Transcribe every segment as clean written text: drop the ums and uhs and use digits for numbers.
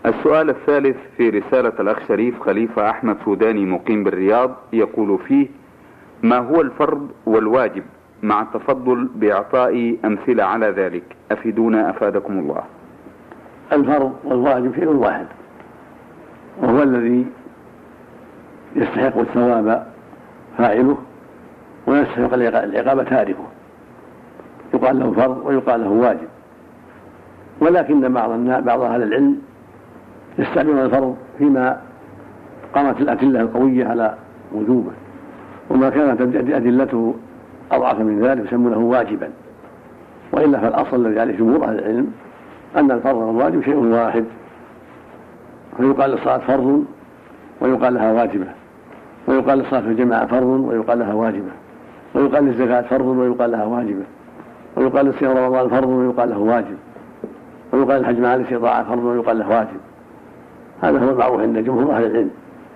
السؤال الثالث في رسالة الأخ شريف خليفة أحمد سوداني مقيم بالرياض، يقول فيه: ما هو الفرض والواجب مع التفضل بإعطاء أمثلة على ذلك؟ أفيدونا أفادكم الله. الفرض والواجب شيء واحد، وهو الذي يستحق الثواب فاعله ويستحق العقاب تاركه، يقال له فرض ويقال له واجب. ولكن بعض أهل العلم يستعملون الفرض فيما قامت الأدلة القوية على وجوبه، وما كانت أدلته أضعف من ذلك يسمونه واجبا. وإلا فالأصل الذي عليه جمهور أهل العلم أن الفرض والواجب شيء واحد، فيقال للصلاة فرض ويقال لها واجبة، ويقال للصلاة في الجماعة فرض ويقال لها واجبة، ويقال للزكاة فرض ويقال لها واجبة، ويقال لصيام رمضان فرض ويقال له واجب، ويقال للحج مع الاستطاعة فرض ويقال له واجب. هذا هو المعروف عند جمهور أهل العلم،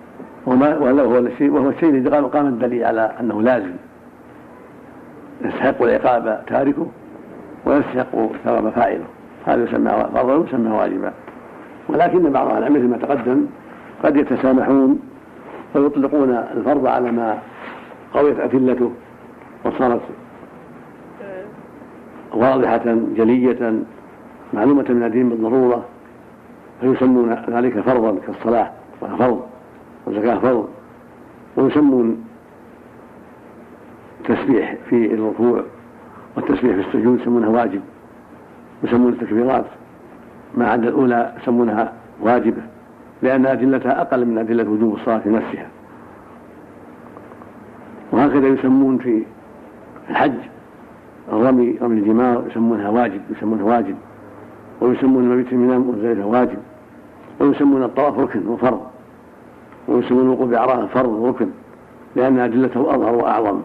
وهو الشيء الذي قام الدليل على أنه لازم يستحق العقاب تاركه ويستحق ثواب فاعله، هذا يسمى فرضا ويسمى واجبا. ولكن بعض أهل العلم مثل ما تقدم قد يتسامحون فيطلقون الفرض على ما قويت أدلته وصارت واضحة جلية معلومة من الدين بالضرورة، فيسمون ذلك فرضا كالصلاة وهي فرض والزكاة فرض. ويسمون التسبيح في الركوع والتسبيح في السجود يسمونها واجب، يسمون التكبيرات ما عدا الأولى يسمونها واجبة، لأن أدلتها أقل من أدلة وجوب الصلاة في نفسها. وهكذا يسمون في الحج رمي الجمار يسمونها واجب، ويسمون المبيت من منام وزيدها واجب، ويسمون الطواف ركن وفرض، ويسمون الوقوف بعرفة فرض وركن، لأن أدلته أظهر وأعظم.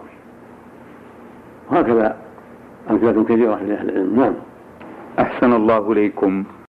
وهكذا أمثلة كثيرة في أهل العلم. نعم. أحسن الله إليكم.